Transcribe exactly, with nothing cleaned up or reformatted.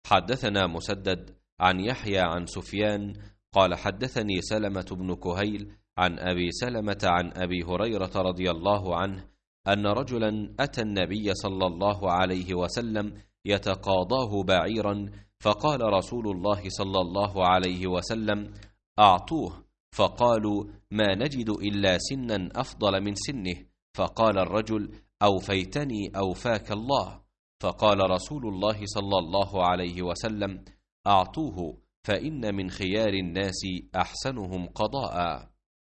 حدثنا مسدد عن يحيى عن سفيان قال حدثني سلمة بن كهيل عن أبي سلمة عن أبي هريرة رضي الله عنه أن رجلا أتى النبي صلى الله عليه وسلم يتقاضاه بعيرا، فقال رسول الله صلى الله عليه وسلم: أعطوه. فقالوا: ما نجد إلا سنا أفضل من سنه. فقال الرجل: أوفيتني أوفاك الله. فقال رسول الله صلى الله عليه وسلم: أعطوه، فإن من خيار الناس أحسنهم قضاء.